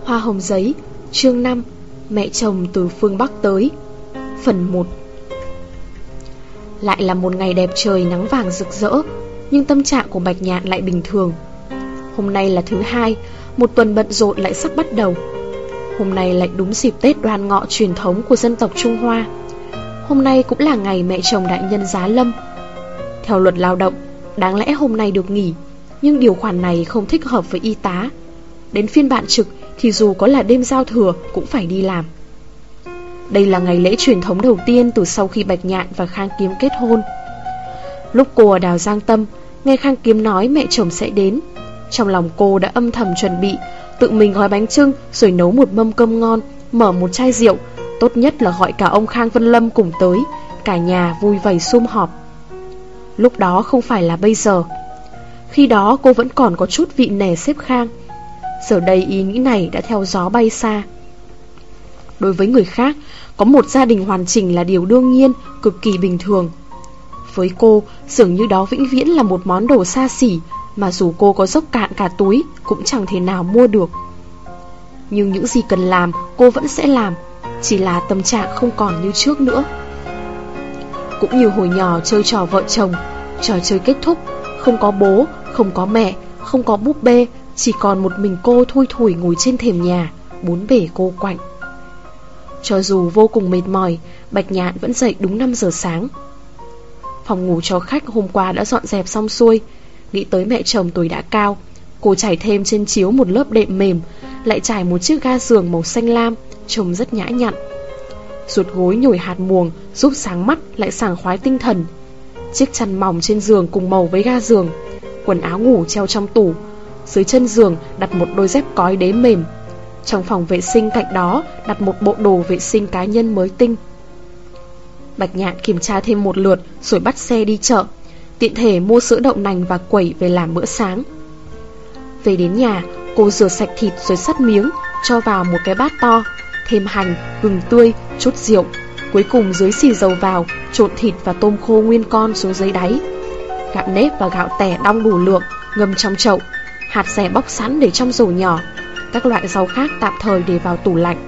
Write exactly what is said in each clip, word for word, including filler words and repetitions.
Hoa hồng giấy, chương năm, mẹ chồng từ phương Bắc tới. Phần một. Lại là một ngày đẹp trời nắng vàng rực rỡ, nhưng tâm trạng của Bạch Nhạn lại bình thường. Hôm nay là thứ hai, một tuần bận rộn lại sắp bắt đầu. Hôm nay lại đúng dịp Tết Đoan Ngọ truyền thống của dân tộc Trung Hoa. Hôm nay cũng là ngày mẹ chồng đại nhân giá lâm. Theo luật lao động, đáng lẽ hôm nay được nghỉ, nhưng điều khoản này không thích hợp với y tá. Đến phiên bạn trực thì dù có là đêm giao thừa cũng phải đi làm. Đây là ngày lễ truyền thống đầu tiên từ sau khi Bạch Nhạn và Khang Kiếm kết hôn. Lúc cô ở đảo Giang Tâm, nghe Khang Kiếm nói mẹ chồng sẽ đến, trong lòng cô đã âm thầm chuẩn bị, tự mình gói bánh chưng rồi nấu một mâm cơm ngon, mở một chai rượu, tốt nhất là gọi cả ông Khang Vân Lâm cùng tới, cả nhà vui vầy sum họp. Lúc đó không phải là bây giờ. Khi đó cô vẫn còn có chút vị nể sếp Khang. Giờ đây ý nghĩ này đã theo gió bay xa. Đối với người khác, có một gia đình hoàn chỉnh là điều đương nhiên, cực kỳ bình thường. Với cô, dường như đó vĩnh viễn là một món đồ xa xỉ, mà dù cô có dốc cạn cả túi cũng chẳng thể nào mua được. Nhưng những gì cần làm cô vẫn sẽ làm, chỉ là tâm trạng không còn như trước nữa. Cũng như hồi nhỏ chơi trò vợ chồng, trò chơi kết thúc, không có bố, không có mẹ, không có búp bê, chỉ còn một mình cô thui thủi ngồi trên thềm nhà, bốn bể cô quạnh. Cho dù vô cùng mệt mỏi, Bạch Nhạn vẫn dậy đúng năm giờ sáng. Phòng ngủ cho khách hôm qua đã dọn dẹp xong xuôi. Nghĩ tới mẹ chồng tuổi đã cao, cô trải thêm trên chiếu một lớp đệm mềm, lại trải một chiếc ga giường màu xanh lam, trông rất nhã nhặn. Ruột gối nhồi hạt muồng giúp sáng mắt lại sảng khoái tinh thần. Chiếc chăn mỏng trên giường cùng màu với ga giường. Quần áo ngủ treo trong tủ. Dưới chân giường đặt một đôi dép cói đế mềm. Trong phòng vệ sinh cạnh đó đặt một bộ đồ vệ sinh cá nhân mới tinh. Bạch Nhạn kiểm tra thêm một lượt rồi bắt xe đi chợ, tiện thể mua sữa đậu nành và quẩy về làm bữa sáng. Về đến nhà, cô rửa sạch thịt rồi sắt miếng, cho vào một cái bát to, thêm hành, gừng tươi, chút rượu. Cuối cùng dưới xì dầu vào, trộn thịt và tôm khô nguyên con xuống dưới đáy. Gạo nếp và gạo tẻ đong đủ lượng, ngâm trong chậu. Hạt dẻ bóc sẵn để trong rổ nhỏ. Các loại rau khác tạm thời để vào tủ lạnh.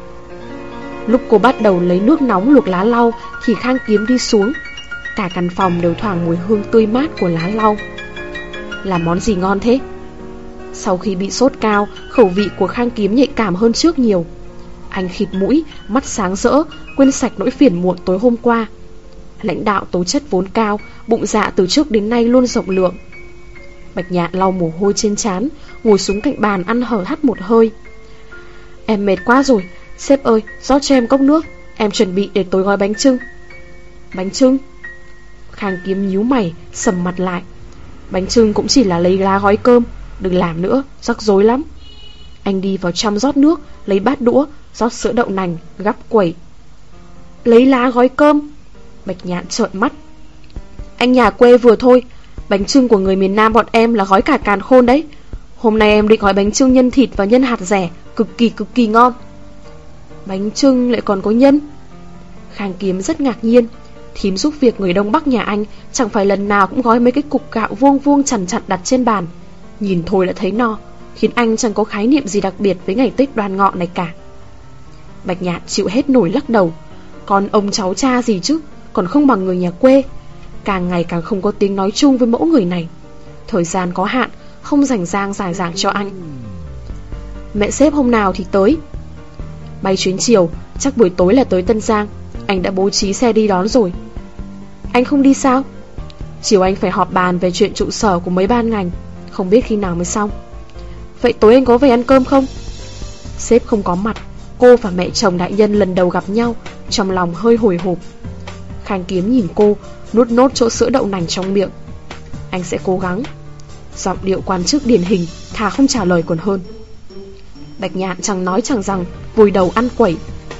Lúc cô bắt đầu lấy nước nóng luộc lá lau thì Khang Kiếm đi xuống. Cả căn phòng đều thoảng mùi hương tươi mát của lá lau. Làm món gì ngon thế? Sau khi bị sốt cao, khẩu vị của Khang Kiếm nhạy cảm hơn trước nhiều. Anh khịt mũi, mắt sáng rỡ, quên sạch nỗi phiền muộn tối hôm qua. Lãnh đạo tố chất vốn cao, bụng dạ từ trước đến nay luôn rộng lượng. Bạch Nhạn lau mồ hôi trên trán, ngồi xuống cạnh bàn ăn hở hắt một hơi. Em mệt quá rồi, sếp ơi, rót cho em cốc nước, em chuẩn bị để tối gói bánh chưng. Bánh chưng? Khang Kiếm nhíu mày, sầm mặt lại. Bánh chưng cũng chỉ là lấy lá gói cơm, đừng làm nữa, rắc rối lắm. Anh đi vào trong rót nước, lấy bát đũa, rót sữa đậu nành, gắp quẩy. Lấy lá gói cơm? Bạch Nhạn trợn mắt. Anh nhà quê vừa thôi, bánh chưng của người miền Nam bọn em là gói cả càn khôn đấy. Hôm nay em định gói bánh chưng nhân thịt và nhân hạt dẻ, cực kỳ cực kỳ ngon. Bánh chưng lại còn có nhân? Khang Kiếm rất ngạc nhiên. Thím giúp việc người Đông Bắc nhà anh chẳng phải lần nào cũng gói mấy cái cục gạo vuông vuông chằn chặn đặt trên bàn. Nhìn thôi đã thấy no, khiến anh chẳng có khái niệm gì đặc biệt với ngày Tết Đoan Ngọ này cả. Bạch Nhạn chịu hết nổi lắc đầu. Còn ông cháu cha gì chứ, còn không bằng người nhà quê. Càng ngày càng không có tiếng nói chung với mẫu người này. Thời gian có hạn, không rảnh rang giải giảng cho anh. Mẹ sếp hôm nào thì tới? Bay chuyến chiều, chắc buổi tối là tới Tân Giang. Anh đã bố trí xe đi đón rồi. Anh không đi sao? Chiều anh phải họp bàn về chuyện trụ sở của mấy ban ngành, không biết khi nào mới xong. Vậy tối anh có về ăn cơm không? Sếp không có mặt. Cô và mẹ chồng đại nhân lần đầu gặp nhau, trong lòng hơi hồi hộp. Khang Kiếm nhìn cô, nuốt nốt chỗ sữa đậu nành trong miệng. Anh sẽ cố gắng. Giọng điệu quan chức điển hình, thà không trả lời còn hơn. Bạch Nhạn chẳng nói chẳng rằng, vùi đầu ăn quẩy.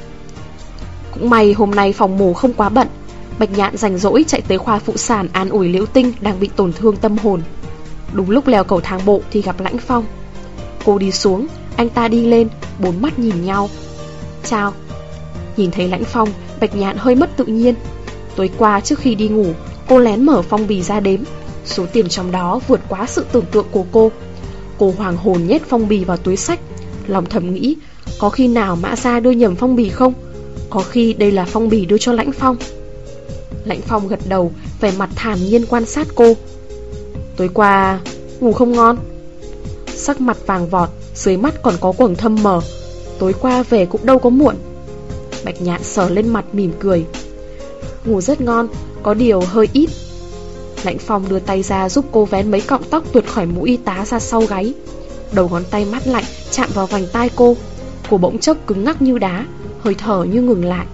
Cũng may hôm nay phòng mổ không quá bận. Bạch Nhạn rảnh rỗi chạy tới khoa phụ sản an ủi Liễu Tinh đang bị tổn thương tâm hồn. Đúng lúc leo cầu thang bộ thì gặp Lãnh Phong. Cô đi xuống, anh ta đi lên, bốn mắt nhìn nhau. Chào. Nhìn thấy Lãnh Phong, Bạch Nhạn hơi mất tự nhiên. Tối qua trước khi đi ngủ, cô lén mở phong bì ra đếm. Số tiền trong đó vượt quá sự tưởng tượng của cô. Cô hoàng hồn nhét phong bì vào túi xách, Lòng thầm nghĩ, có khi nào Mã Gia đưa nhầm phong bì không? Có khi đây là phong bì đưa cho Lãnh Phong. Lãnh Phong gật đầu, vẻ mặt thản nhiên quan sát cô. Tối qua ngủ không ngon? Sắc mặt vàng vọt, dưới mắt còn có quầng thâm mờ. Tối qua về cũng đâu có muộn. Bạch Nhạn sờ lên mặt mỉm cười. Ngủ rất ngon, có điều hơi ít. Lãnh Phong đưa tay ra giúp cô vén mấy cọng tóc tuột khỏi mũ y tá ra sau gáy. Đầu ngón tay mát lạnh chạm vào vành tai cô. Cô bỗng chốc cứng ngắc như đá, hơi thở như ngừng lại.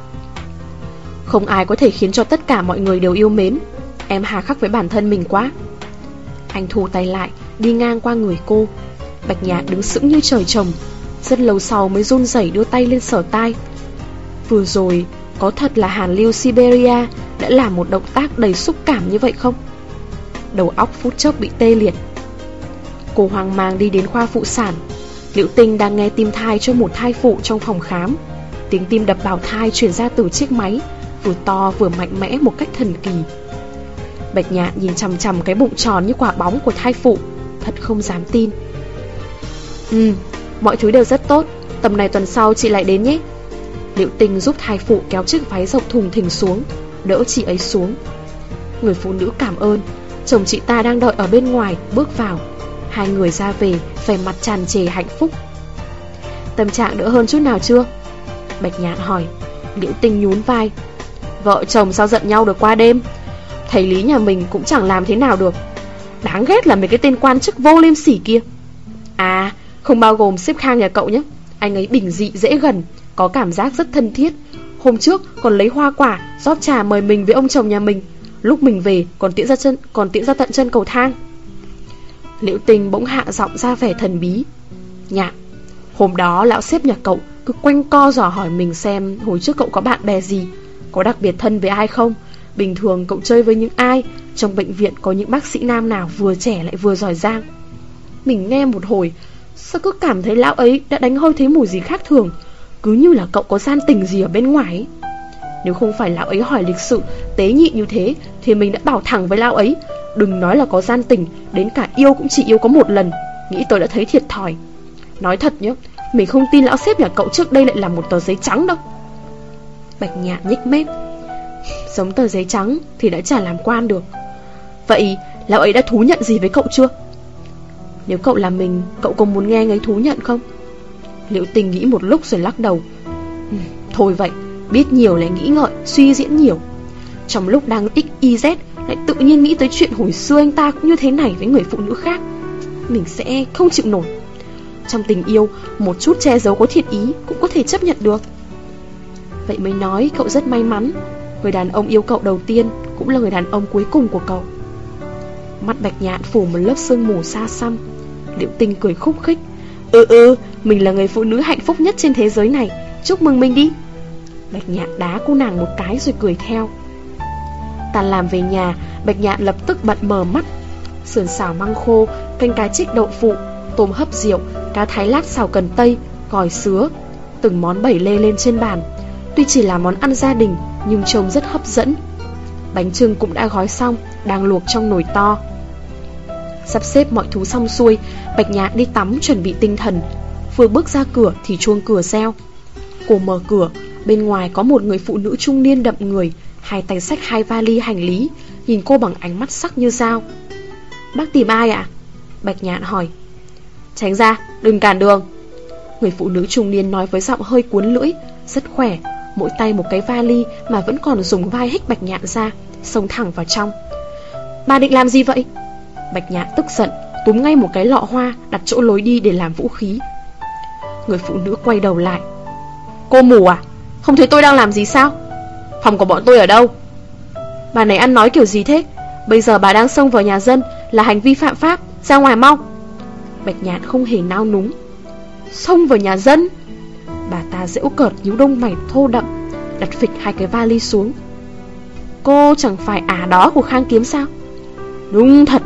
Không ai có thể khiến cho tất cả mọi người đều yêu mến. Em hà khắc với bản thân mình quá. Anh thu tay lại, đi ngang qua người cô. Bạch Nhạn đứng sững như trời trồng. Rất lâu sau mới run rẩy đưa tay lên sờ tai. Vừa rồi có thật là Hàn Lưu Siberia đã làm một động tác đầy xúc cảm như vậy không? Đầu óc phút chốc bị tê liệt. Cô hoang mang đi đến khoa phụ sản. Liễu Tinh đang nghe tim thai cho một thai phụ trong phòng khám. Tiếng tim đập bào thai truyền ra từ chiếc máy, vừa to vừa mạnh mẽ một cách thần kỳ. Bạch Nhạn nhìn chằm chằm cái bụng tròn như quả bóng của thai phụ, thật không dám tin. Ừ, mọi thứ đều rất tốt. Tầm này tuần sau chị lại đến nhé. Liễu Tinh giúp thai phụ kéo chiếc váy rộng thùng thình xuống, đỡ chị ấy xuống. Người phụ nữ cảm ơn. Chồng chị ta đang đợi ở bên ngoài, bước vào. Hai người ra về, vẻ mặt tràn trề hạnh phúc. Tâm trạng đỡ hơn chút nào chưa? Bạch Nhạn hỏi. Liễu Tinh nhún vai. Vợ chồng sao giận nhau được qua đêm. Thầy Lý nhà mình cũng chẳng làm thế nào được. Đáng ghét là mấy cái tên quan chức vô liêm sỉ kia. À, không bao gồm sếp Khang nhà cậu nhé. Anh ấy bình dị dễ gần, có cảm giác rất thân thiết. Hôm trước còn lấy hoa quả, rót trà mời mình với ông chồng nhà mình. Lúc mình về còn tiễn ra chân, còn tiễn ra tận chân cầu thang. Liễu Tinh bỗng hạ giọng ra vẻ thần bí. Nhạn, hôm đó lão sếp nhà cậu cứ quanh co dò hỏi mình xem hồi trước cậu có bạn bè gì, có đặc biệt thân với ai không, bình thường cậu chơi với những ai, trong bệnh viện có những bác sĩ nam nào vừa trẻ lại vừa giỏi giang. Mình nghe một hồi, sao cứ cảm thấy lão ấy đã đánh hơi thấy mùi gì khác thường, cứ như là cậu có gian tình gì ở bên ngoài ấy. Nếu không phải lão ấy hỏi lịch sự, tế nhị như thế, thì mình đã bảo thẳng với lão ấy, đừng nói là có gian tình, đến cả yêu cũng chỉ yêu có một lần. Nghĩ tôi đã thấy thiệt thòi. Nói thật nhá, mình không tin lão sếp nhà cậu trước đây lại là một tờ giấy trắng đâu. Bạch Nhạn nhếch mép. Giống tờ giấy trắng thì đã chả làm quan được. Vậy lão ấy đã thú nhận gì với cậu chưa? Nếu cậu là mình, cậu có muốn nghe anh ấy thú nhận không? Liễu Tinh nghĩ một lúc rồi lắc đầu. Thôi vậy, biết nhiều lại nghĩ ngợi, suy diễn nhiều. Trong lúc đang ích y dét lại tự nhiên nghĩ tới chuyện hồi xưa anh ta cũng như thế này với người phụ nữ khác. Mình sẽ không chịu nổi. Trong tình yêu, một chút che giấu có thiện ý cũng có thể chấp nhận được. Vậy mới nói cậu rất may mắn. Người đàn ông yêu cậu đầu tiên cũng là người đàn ông cuối cùng của cậu. Mắt Bạch Nhạn phủ một lớp sương mù xa xăm. Liễu Tinh cười khúc khích. Ừ ừ, mình là người phụ nữ hạnh phúc nhất trên thế giới này. Chúc mừng mình đi. Bạch Nhạn đá cô nàng một cái rồi cười theo. Tan làm về nhà, Bạch Nhạn lập tức bận mở mắt. Sườn xào măng khô, canh cá trích đậu phụ, tôm hấp rượu, cá thái lát xào cần tây, gỏi sứa, từng món bày lê lên trên bàn. Tuy chỉ là món ăn gia đình nhưng trông rất hấp dẫn. Bánh chưng cũng đã gói xong, đang luộc trong nồi to. Sắp xếp mọi thứ xong xuôi, Bạch Nhạn đi tắm chuẩn bị tinh thần. Vừa bước ra cửa thì chuông cửa reo. Cô mở cửa, bên ngoài có một người phụ nữ trung niên đậm người, hai tay xách hai vali hành lý, nhìn cô bằng ánh mắt sắc như dao. Bác tìm ai ạ? Bạch Nhạn hỏi. Tránh ra, đừng cản đường. Người phụ nữ trung niên nói với giọng hơi cuốn lưỡi, rất khỏe, mỗi tay một cái vali mà vẫn còn dùng vai hích Bạch Nhạn ra, xông thẳng vào trong. Bà định làm gì vậy? Bạch Nhạn tức giận, túm ngay một cái lọ hoa đặt chỗ lối đi để làm vũ khí. Người phụ nữ quay đầu lại. Cô mù à? Không thấy tôi đang làm gì sao? Phòng của bọn tôi ở đâu? Bà này ăn nói kiểu gì thế? Bây giờ bà đang xông vào nhà dân là hành vi phạm pháp, ra ngoài mau. Bạch Nhạn không hề nao núng. Xông vào nhà dân? Bà ta giễu cợt nhíu đông mày thô đậm, đặt phịch hai cái vali xuống. Cô chẳng phải ả đó của Khang Kiếm sao? Đúng thật.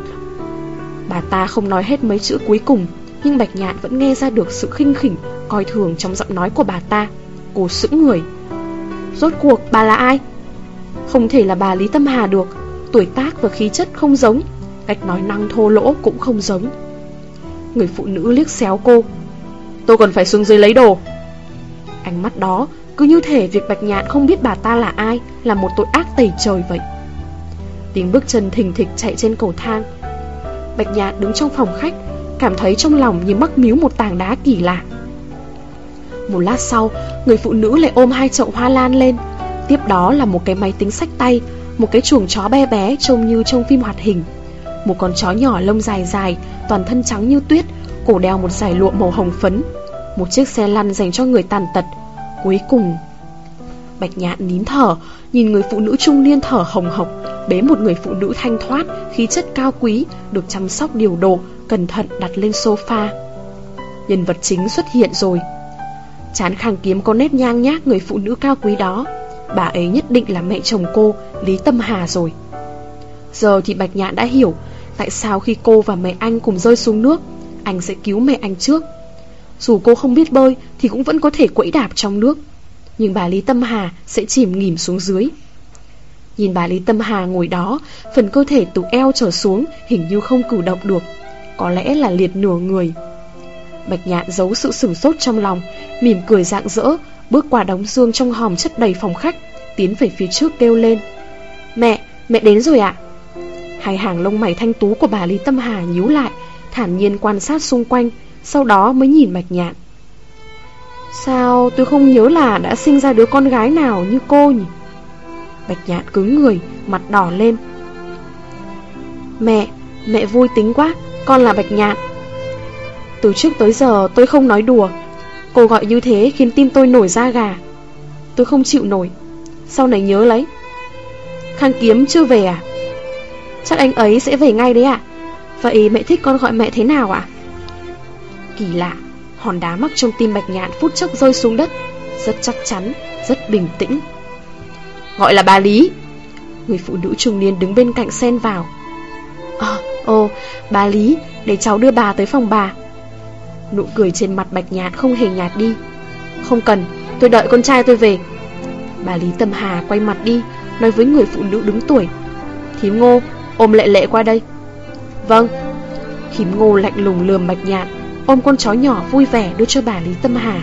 Bà ta không nói hết mấy chữ cuối cùng, nhưng Bạch Nhạn vẫn nghe ra được sự khinh khỉnh, coi thường trong giọng nói của bà ta. Cô sững người. Rốt cuộc bà là ai? Không thể là bà Lý Tâm Hà được. Tuổi tác và khí chất không giống, cách nói năng thô lỗ cũng không giống. Người phụ nữ liếc xéo cô. tôi còn phải xuống dưới lấy đồ. Ánh mắt đó cứ như thể việc Bạch Nhạn không biết bà ta là ai là một tội ác tày trời vậy. Tiếng bước chân thình thịch chạy trên cầu thang. Bạch Nhạn đứng trong phòng khách, cảm thấy trong lòng như mắc míu một tảng đá kỳ lạ. Một lát sau, người phụ nữ lại ôm hai chậu hoa lan lên. Tiếp đó là một cái máy tính xách tay, một cái chuồng chó bé bé trông như trong phim hoạt hình, một con chó nhỏ lông dài dài, toàn thân trắng như tuyết, cổ đeo một dải lụa màu hồng phấn, một chiếc xe lăn dành cho người tàn tật. Cuối cùng, Bạch Nhạn nín thở, nhìn người phụ nữ trung niên thở hồng hộc bế một người phụ nữ thanh thoát, khí chất cao quý, được chăm sóc điều độ, cẩn thận đặt lên sofa. Nhân vật chính xuất hiện rồi. Trán Khang Kiếm có nét nhang nhác người phụ nữ cao quý đó. Bà ấy nhất định là mẹ chồng cô, Lý Tâm Hà rồi. Giờ thì Bạch Nhạn đã hiểu tại sao khi cô và mẹ anh cùng rơi xuống nước, anh sẽ cứu mẹ anh trước. Dù cô không biết bơi thì cũng vẫn có thể quẫy đạp trong nước, nhưng bà Lý Tâm Hà sẽ chìm nghỉm xuống dưới. Nhìn bà Lý Tâm Hà ngồi đó, phần cơ thể từ eo trở xuống hình như không cử động được, có lẽ là liệt nửa người. Bạch Nhạn giấu sự sửng sốt trong lòng, mỉm cười rạng rỡ, bước qua đống dương trong hòm chất đầy phòng khách, tiến về phía trước kêu lên: Mẹ, mẹ đến rồi ạ. Hai hàng lông mày thanh tú của bà Lý Tâm Hà nhíu lại, thản nhiên quan sát xung quanh, sau đó mới nhìn Bạch Nhạn. Sao tôi không nhớ là đã sinh ra đứa con gái nào như cô nhỉ? Bạch Nhạn cứng người, mặt đỏ lên. Mẹ, mẹ vui tính quá, con là Bạch Nhạn. Từ trước tới giờ tôi không nói đùa. Cô gọi như thế khiến tim tôi nổi da gà. Tôi không chịu nổi. Sau này nhớ lấy. Khang Kiếm chưa về à? Chắc anh ấy sẽ về ngay đấy ạ. Vậy mẹ thích con gọi mẹ thế nào ạ? Kỳ lạ, hòn đá mắc trong tim Bạch Nhạn phút chốc rơi xuống đất. Rất chắc chắn, rất bình tĩnh. Gọi là bà Lý. Người phụ nữ trung niên đứng bên cạnh xen vào. À, ồ, bà Lý, để cháu đưa bà tới phòng bà. Nụ cười trên mặt Bạch Nhạn không hề nhạt đi. Không cần, tôi đợi con trai tôi về. Bà Lý Tâm Hà quay mặt đi, nói với người phụ nữ đứng tuổi: Thím Ngô, ôm Lệ Lệ qua đây. Vâng. Thím Ngô lạnh lùng lườm Bạch Nhạn, ôm con chó nhỏ vui vẻ đưa cho bà Lý Tâm Hà.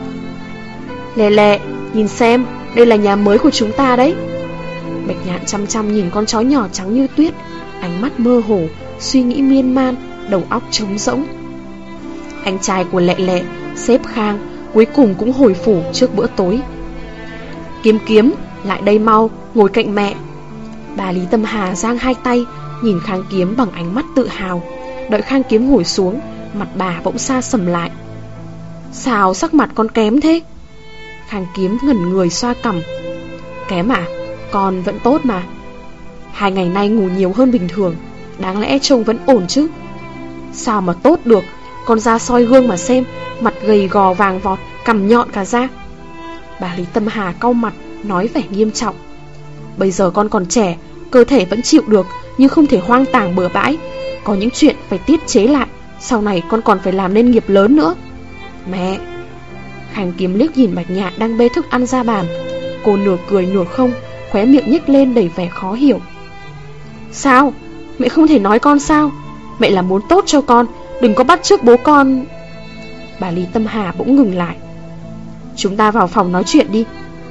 Lệ Lệ, nhìn xem, đây là nhà mới của chúng ta đấy. Bạch Nhạn chăm chăm nhìn con chó nhỏ trắng như tuyết, ánh mắt mơ hồ, suy nghĩ miên man, đầu óc trống rỗng. Anh trai của Lệ Lệ, sếp Khang, cuối cùng cũng hồi phủ trước bữa tối. Kiếm Kiếm, lại đây mau, ngồi cạnh mẹ. Bà Lý Tâm Hà giang hai tay, nhìn Khang Kiếm bằng ánh mắt tự hào. Đợi Khang Kiếm ngồi xuống, mặt bà bỗng xa sầm lại. Sao sắc mặt con kém thế? Khang Kiếm ngẩn người xoa cằm. Kém à? Con vẫn tốt mà. Hai ngày nay ngủ nhiều hơn bình thường, đáng lẽ trông vẫn ổn chứ. Sao mà tốt được? Con ra soi gương mà xem, mặt gầy gò vàng vọt, cằm nhọn cả da. Bà Lý Tâm Hà cau mặt, nói vẻ nghiêm trọng. Bây giờ con còn trẻ, cơ thể vẫn chịu được, nhưng không thể hoang tàng bừa bãi. Có những chuyện phải tiết chế lại, sau này con còn phải làm nên nghiệp lớn nữa. Mẹ. Khang Kiếm liếc nhìn Bạch Nhạn đang bê thức ăn ra bàn. Cô nửa cười nửa không, khóe miệng nhếch lên đầy vẻ khó hiểu. Sao? Mẹ không thể nói con sao? Mẹ là muốn tốt cho con, đừng có bắt chước bố con. Bà Lý Tâm Hà bỗng ngừng lại. Chúng ta vào phòng nói chuyện đi.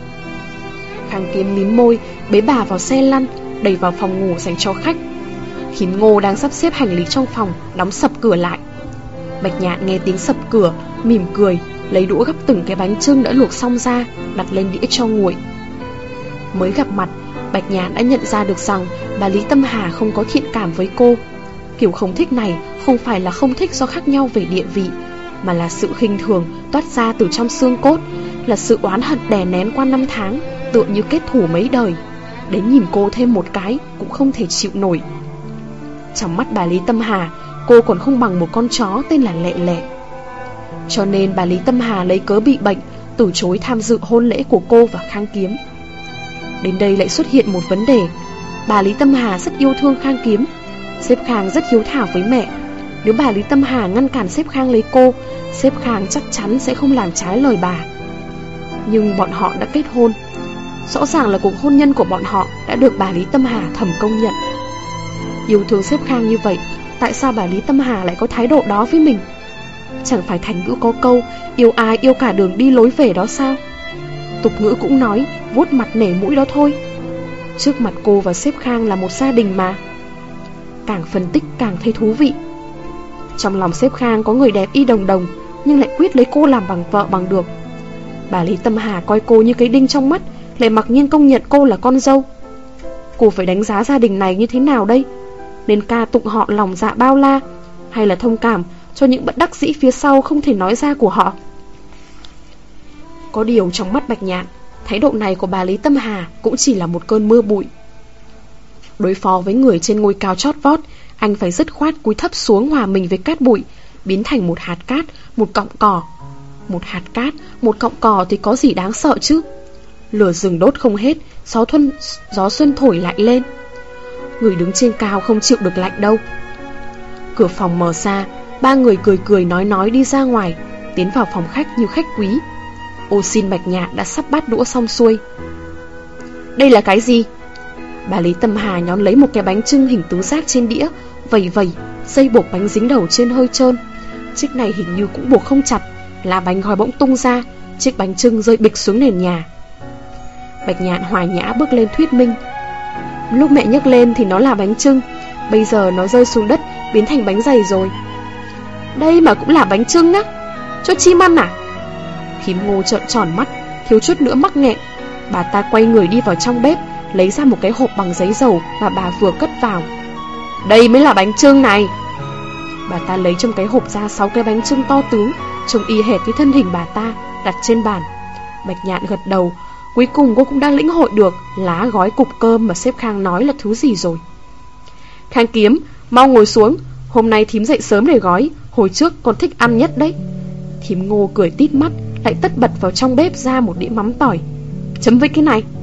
Khang Kiếm mím môi, bế bà vào xe lăn, đẩy vào phòng ngủ dành cho khách. Thím Ngô đang sắp xếp hành lý trong phòng, đóng sập cửa lại. Bạch Nhạn nghe tiếng sập cửa, mỉm cười, lấy đũa gắp từng cái bánh chưng đã luộc xong ra, đặt lên đĩa cho nguội. Mới gặp mặt, Bạch Nhạn đã nhận ra được rằng bà Lý Tâm Hà không có thiện cảm với cô. Kiểu không thích này không phải là không thích do khác nhau về địa vị, mà là sự khinh thường toát ra từ trong xương cốt, là sự oán hận đè nén qua năm tháng, tựa như kết thù mấy đời. Đến nhìn cô thêm một cái cũng không thể chịu nổi. Trong mắt bà Lý Tâm Hà, cô còn không bằng một con chó tên là Lệ Lệ. Cho nên bà Lý Tâm Hà lấy cớ bị bệnh, từ chối tham dự hôn lễ của cô và Khang Kiếm. Đến đây lại xuất hiện một vấn đề. Bà Lý Tâm Hà rất yêu thương Khang Kiếm. Sếp Khang rất hiếu thảo với mẹ. Nếu bà Lý Tâm Hà ngăn cản sếp Khang lấy cô, sếp Khang chắc chắn sẽ không làm trái lời bà. Nhưng bọn họ đã kết hôn. Rõ ràng là cuộc hôn nhân của bọn họ đã được bà Lý Tâm Hà thầm công nhận. Yêu thương sếp Khang như vậy, tại sao bà Lý Tâm Hà lại có thái độ đó với mình? Chẳng phải thành ngữ có câu yêu ai yêu cả đường đi lối về đó sao? Tục ngữ cũng nói vuốt mặt nể mũi đó thôi. Trước mặt cô và sếp Khang là một gia đình mà. Càng phân tích càng thấy thú vị. Trong lòng sếp Khang có người đẹp y đồng đồng, nhưng lại quyết lấy cô làm bằng vợ bằng được. Bà Lý Tâm Hà coi cô như cái đinh trong mắt, lại mặc nhiên công nhận cô là con dâu. Cô phải đánh giá gia đình này như thế nào đây? Nên ca tụng họ lòng dạ bao la, hay là thông cảm cho những bất đắc dĩ phía sau không thể nói ra của họ? Có điều trong mắt Bạch Nhạn, thái độ này của bà Lý Tâm Hà cũng chỉ là một cơn mưa bụi. Đối phó với người trên ngôi cao chót vót, anh phải dứt khoát cúi thấp xuống hòa mình với cát bụi, biến thành một hạt cát, một cọng cỏ. Một hạt cát, một cọng cỏ thì có gì đáng sợ chứ? Lửa rừng đốt không hết, gió, thuân, gió xuân thổi lại lên. Người đứng trên cao không chịu được lạnh đâu. Cửa phòng mở ra, ba người cười cười nói nói đi ra ngoài, tiến vào phòng khách như khách quý. Ô xin Bạch Nhạn đã sắp bát đũa xong xuôi. Đây là cái gì? Bà Lý Tâm Hà nhón lấy một cái bánh chưng hình tứ giác trên đĩa, vẩy vẩy, dây buộc bánh dính đầu trên hơi trơn. Chiếc này hình như cũng buộc không chặt, lá bánh gói bỗng tung ra, chiếc bánh chưng rơi bịch xuống nền nhà. Bạch Nhạn hòa nhã bước lên thuyết minh. Lúc mẹ nhấc lên thì nó là bánh chưng, bây giờ nó rơi xuống đất biến thành bánh dày rồi. Đây mà cũng là bánh chưng á? Cho chim ăn à? Thím Ngô trợn tròn mắt, thiếu chút nữa mắc nghẹn. Bà ta quay người đi vào trong bếp, lấy ra một cái hộp bằng giấy dầu mà bà vừa cất vào. Đây mới là bánh chưng này. Bà ta lấy trong cái hộp ra sáu cái bánh chưng to tướng, trông y hệt với thân hình bà ta, đặt trên bàn. Bạch Nhạn gật đầu. Cuối cùng cô cũng đã lĩnh hội được lá gói cục cơm mà sếp Khang nói là thứ gì rồi. Khang Kiếm, mau ngồi xuống. Hôm nay thím dậy sớm để gói, hồi trước con thích ăn nhất đấy. Thím Ngô cười tít mắt, lại tất bật vào trong bếp ra một đĩa mắm tỏi. Chấm với cái này.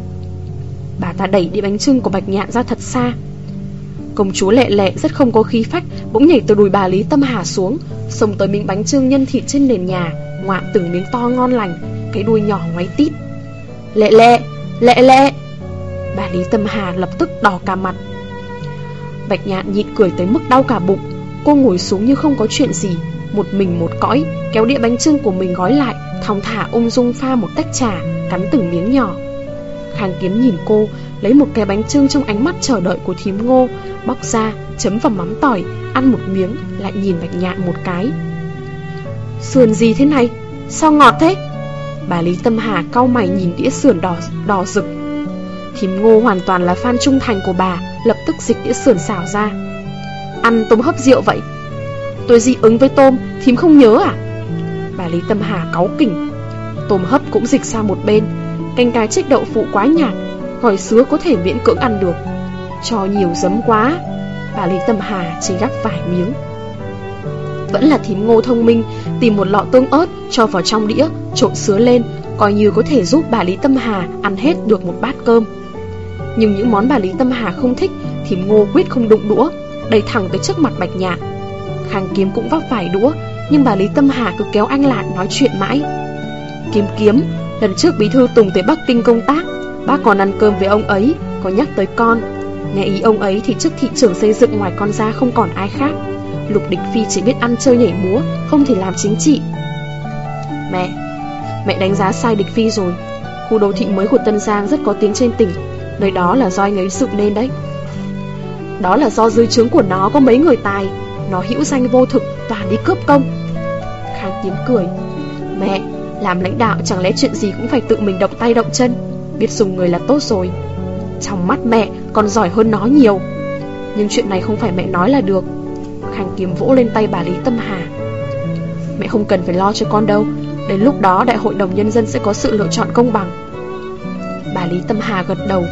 Bà ta đẩy đĩa bánh chưng của Bạch Nhạn ra thật xa. Công chúa Lệ Lệ rất không có khí phách, bỗng nhảy từ đùi bà Lý Tâm Hà xuống, xông tới miếng bánh chưng nhân thịt trên nền nhà, ngoạm từng miếng to ngon lành, cái đuôi nhỏ ngoáy tít. Lệ Lệ, Lệ Lệ. Bà Lý Tâm Hà lập tức đỏ cả mặt. Bạch Nhạn nhịn cười tới mức đau cả bụng. Cô ngồi xuống như không có chuyện gì, một mình một cõi, kéo đĩa bánh chưng của mình gói lại, thong thả ung dung pha một tách trà, cắn từng miếng nhỏ. Khang Kiếm nhìn cô, lấy một cái bánh chưng trong ánh mắt chờ đợi của thím Ngô, bóc ra, chấm vào mắm tỏi, ăn một miếng, lại nhìn Bạch Nhạn một cái. Sườn gì thế này? Sao ngọt thế? Bà Lý Tâm Hà cau mày nhìn đĩa sườn đỏ đỏ rực. Thím Ngô hoàn toàn là fan trung thành của bà, lập tức dịch đĩa sườn xào ra. Ăn tôm hấp rượu vậy? Tôi dị ứng với tôm, thím không nhớ à? Bà Lý Tâm Hà cáu kỉnh. Tôm hấp cũng dịch sang một bên. Canh cá trích đậu phụ quá nhạt, gỏi sứa có thể miễn cưỡng ăn được. Cho nhiều giấm quá. Bà Lý Tâm Hà chỉ gắp vài miếng. Vẫn là thím Ngô thông minh, tìm một lọ tương ớt cho vào trong đĩa, trộn sứa lên, coi như có thể giúp bà Lý Tâm Hà ăn hết được một bát cơm. Nhưng những món bà Lý Tâm Hà không thích, thím Ngô quyết không đụng đũa, đẩy thẳng tới trước mặt Bạch Nhạn. Khang Kiếm cũng vấp phải đũa, nhưng bà Lý Tâm Hà cứ kéo anh lại nói chuyện mãi. Kiếm Kiếm, lần trước bí thư Tùng tới Bắc Kinh công tác, bác còn ăn cơm với ông ấy, có nhắc tới con. Nghe ý ông ấy thì chức thị trưởng xây dựng ngoài con ra không còn ai khác. Lục Địch Phi chỉ biết ăn chơi nhảy múa, không thể làm chính trị. Mẹ, mẹ đánh giá sai Địch Phi rồi. Khu đô thị mới của Tân Giang rất có tiếng trên tỉnh, nơi đó là do anh ấy dựng nên đấy. Đó là do dưới trướng của nó có mấy người tài, nó hữu danh vô thực, toàn đi cướp công. Khang Kiếm cười. Mẹ, làm lãnh đạo chẳng lẽ chuyện gì cũng phải tự mình động tay động chân, biết dùng người là tốt rồi. Trong mắt mẹ còn giỏi hơn nó nhiều. Nhưng chuyện này không phải mẹ nói là được. Khang Kiếm vỗ lên tay bà Lý Tâm Hà. Mẹ không cần phải lo cho con đâu, đến lúc đó đại hội đồng nhân dân sẽ có sự lựa chọn công bằng. Bà Lý Tâm Hà gật đầu.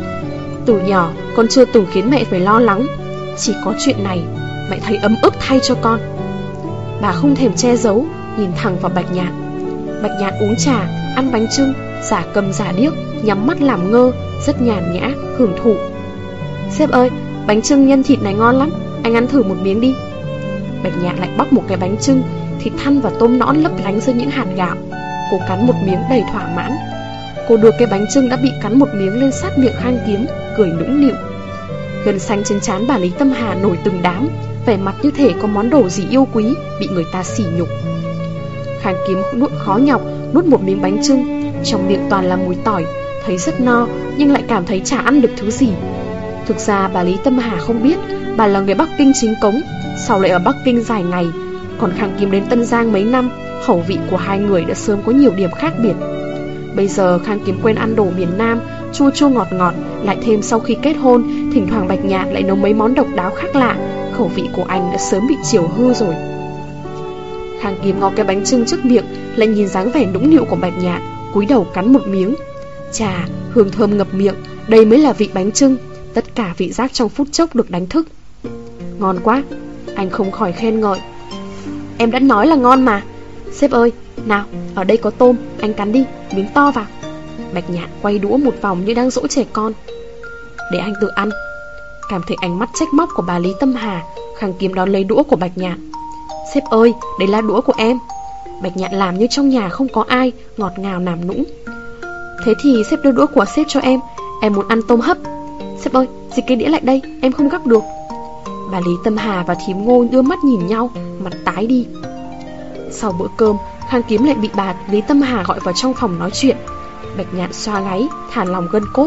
Từ nhỏ con chưa từng khiến mẹ phải lo lắng, chỉ có chuyện này mẹ thấy ấm ức thay cho con. Bà không thèm che giấu, nhìn thẳng vào Bạch Nhạn. Bạch Nhạn uống trà, ăn bánh chưng, giả cầm giả điếc, nhắm mắt làm ngơ, rất nhàn nhã, hưởng thụ. Sếp ơi, bánh chưng nhân thịt này ngon lắm, anh ăn thử một miếng đi. Bạch Nhạn lại bóc một cái bánh chưng, thịt thăn và tôm nõn lấp lánh dưới những hạt gạo. Cô cắn một miếng đầy thỏa mãn. Cô đưa cái bánh chưng đã bị cắn một miếng lên sát miệng Khang Kiếm, cười nũng nịu. Gân xanh trên trán bà Lý Tâm Hà nổi từng đám, vẻ mặt như thể có món đồ gì yêu quý bị người ta sỉ nhục. Khang Kiếm nuốt khó nhọc nuốt một miếng bánh chưng, trong miệng toàn là mùi tỏi, thấy rất no nhưng lại cảm thấy chả ăn được thứ gì. Thực ra bà Lý Tâm Hà không biết bà là người Bắc Kinh chính cống, sau lại ở Bắc Kinh dài ngày, còn Khang Kiếm đến Tân Giang mấy năm, khẩu vị của hai người đã sớm có nhiều điểm khác biệt. Bây giờ Khang Kiếm quen ăn đồ miền Nam, chua chua ngọt ngọt, lại thêm sau khi kết hôn, thỉnh thoảng Bạch Nhạn lại nấu mấy món độc đáo khác lạ, khẩu vị của anh đã sớm bị chiều hư rồi. Khang Kiếm ngó cái bánh chưng trước miệng, lại nhìn dáng vẻ nũng nịu của Bạch Nhạn, cúi đầu cắn một miếng. Chà, hương thơm ngập miệng, đây mới là vị bánh chưng, tất cả vị giác trong phút chốc được đánh thức. Ngon quá, anh không khỏi khen ngợi. Em đã nói là ngon mà. Sếp ơi, nào, ở đây có tôm, anh cắn đi, miếng to vào. Bạch Nhạn quay đũa một vòng như đang dỗ trẻ con. Để anh tự ăn. Cảm thấy ánh mắt trách móc của bà Lý Tâm Hà, Khang Kiếm đón lấy đũa của Bạch Nhạn. Sếp ơi, đấy là đũa của em. Bạch Nhạn làm như trong nhà không có ai, ngọt ngào nàm nũng. Thế thì sếp đưa đũa của sếp cho em, em muốn ăn tôm hấp. Sếp ơi, dịch cái đĩa lại đây, em không gắp được. Bà Lý Tâm Hà và thím Ngô đưa mắt nhìn nhau, mặt tái đi. Sau bữa cơm, Khang Kiếm lại bị bà Lý Tâm Hà gọi vào trong phòng nói chuyện. Bạch Nhạn xoa gáy, thả lòng gân cốt.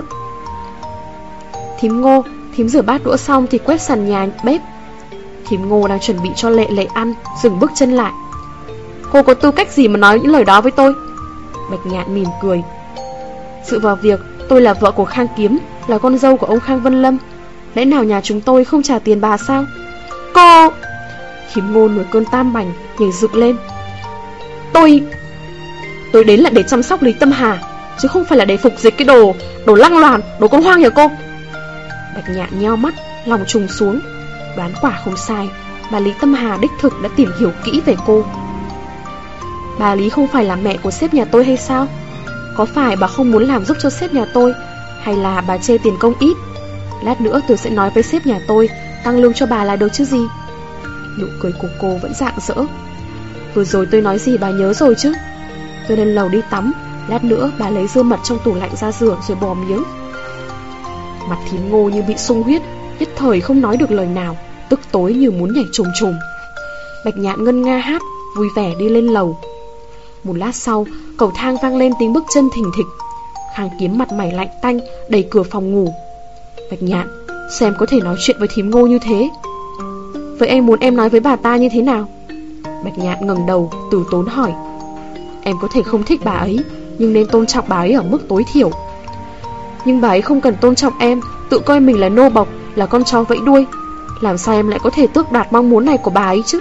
Thím Ngô, thím rửa bát đũa xong thì quét sàn nhà bếp. Thím Ngô đang chuẩn bị cho Lệ Lệ ăn, dừng bước chân lại. Cô có tư cách gì mà nói những lời đó với tôi? Bạch Nhạn mỉm cười. Dựa vào việc tôi là vợ của Khang Kiếm, là con dâu của ông Khang Vân Lâm, lẽ nào nhà chúng tôi không trả tiền bà sao? Cô... Thím Ngô nổi cơn tam bành, nhảy dựng lên. Tôi... Tôi đến là để chăm sóc Lý Tâm Hà, chứ không phải là để phục dịch cái đồ... Đồ lăng loàn, đồ con hoang nhà cô. Bạch Nhạn nheo mắt, lòng trùng xuống. Đoán quả không sai, bà Lý Tâm Hà đích thực đã tìm hiểu kỹ về cô. Bà Lý không phải là mẹ của sếp nhà tôi hay sao? Có phải bà không muốn làm giúp cho sếp nhà tôi, hay là bà chê tiền công ít? Lát nữa tôi sẽ nói với sếp nhà tôi tăng lương cho bà là được chứ gì. Nụ cười của cô vẫn rạng rỡ. Vừa rồi tôi nói gì bà nhớ rồi chứ? Tôi lên lầu đi tắm, lát nữa bà lấy dưa mật trong tủ lạnh ra rửa rồi bò miếng. Mặt thím Ngô như bị sung huyết, nhất thời không nói được lời nào, tức tối như muốn nhảy trồm trồm. Bạch Nhạn ngân nga hát, vui vẻ đi lên lầu. Một lát sau, cầu thang vang lên tiếng bước chân thình thịch. Khang Kiếm mặt mày lạnh tanh, đẩy cửa phòng ngủ. Bạch Nhạn, sao em có thể nói chuyện với thím Ngô như thế? Vậy em muốn em nói với bà ta như thế nào? Bạch Nhạn ngẩng đầu, từ tốn hỏi. Em có thể không thích bà ấy, nhưng nên tôn trọng bà ấy ở mức tối thiểu. Nhưng bà ấy không cần tôn trọng em, tự coi mình là nô bộc, là con chó vẫy đuôi. Làm sao em lại có thể tước đoạt mong muốn này của bà ấy chứ?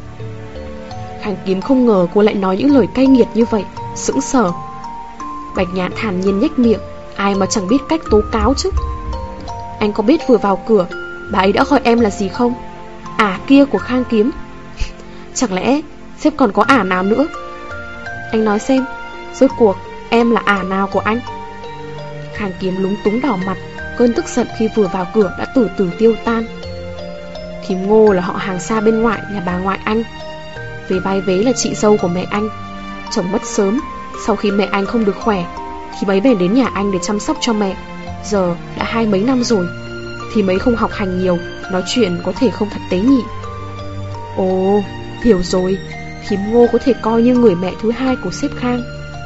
Khang Kiếm không ngờ cô lại nói những lời cay nghiệt như vậy, sững sờ. Bạch Nhạn thản nhiên nhếch miệng, ai mà chẳng biết cách tố cáo chứ. Anh có biết vừa vào cửa bà ấy đã gọi em là gì không? Ả kia của Khang Kiếm. Chẳng lẽ sếp còn có ả nào nữa? Anh nói xem, rốt cuộc em là ả nào của anh? Khang Kiếm lúng túng đỏ mặt, cơn tức giận khi vừa vào cửa đã từ từ tiêu tan. Thím Ngô là họ hàng xa bên ngoại nhà bà ngoại anh, về vai vế là chị dâu của mẹ anh. Chồng mất sớm, sau khi mẹ anh không được khỏe thì mấy về đến nhà anh để chăm sóc cho mẹ. Giờ đã hai mấy năm rồi, thì mấy không học hành nhiều, nói chuyện có thể không thật tế nhị. Ồ, hiểu rồi, thím Ngô có thể coi như người mẹ thứ hai của sếp Khang.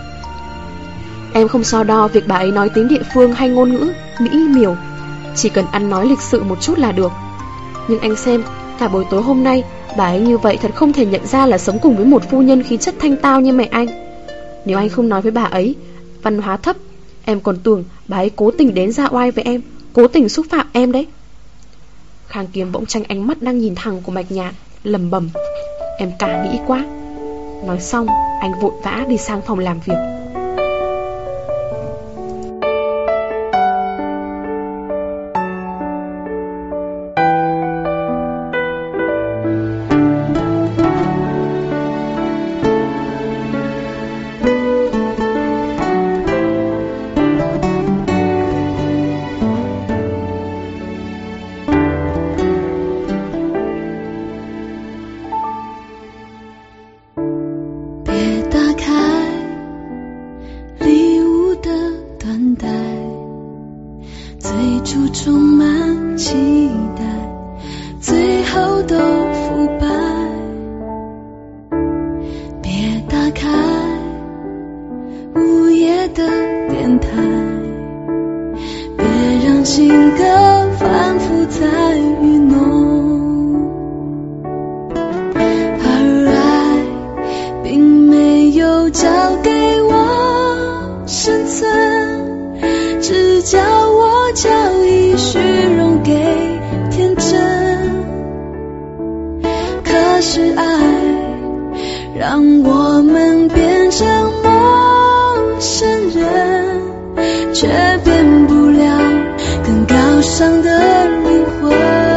Em không so đo việc bà ấy nói tiếng địa phương hay ngôn ngữ mỹ miều, chỉ cần ăn nói lịch sự một chút là được. Nhưng anh xem, cả buổi tối hôm nay bà ấy như vậy thật không thể nhận ra là sống cùng với một phu nhân khí chất thanh tao như mẹ anh. Nếu anh không nói với bà ấy văn hóa thấp, em còn tưởng bà ấy cố tình đến ra oai với em, cố tình xúc phạm em đấy. Khang Kiếm bỗng tranh ánh mắt đang nhìn thẳng của Bạch Nhạn, lầm bầm. Em cả nghĩ quá. Nói xong, anh vội vã đi sang phòng làm việc. 都腐败，别打开午夜的电台，别让情歌反复在愚弄，而爱并没有教给我生存，只教我交易虚荣给天真。可是爱让我们变成陌生人，却变不了更高尚的灵魂。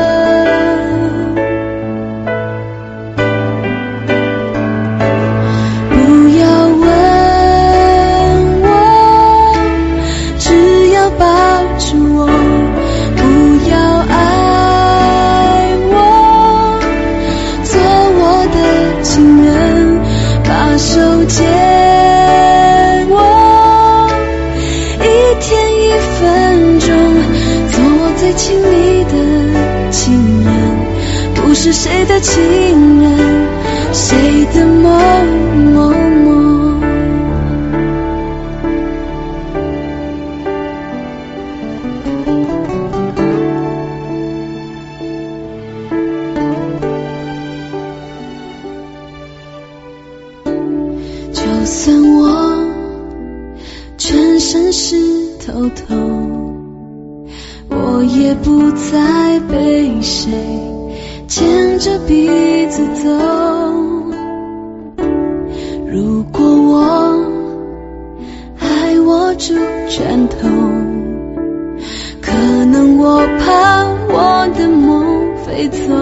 不要问我，只要抱住我，不要爱我，做我的情人，把手借我，一天一分钟做我最亲密的情人，不是谁的情人，谁的某某某。就算我全身湿透透，我也不再被谁牵着鼻子走。如果我还握住拳头，可能我怕我的梦飞走。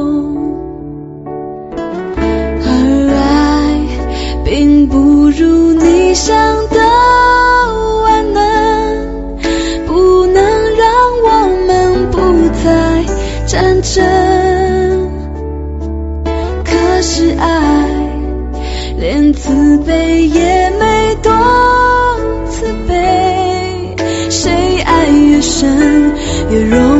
而爱并不如你想的万能，不能让我们不再战争。可是爱连慈悲也没多慈悲，谁爱越深越容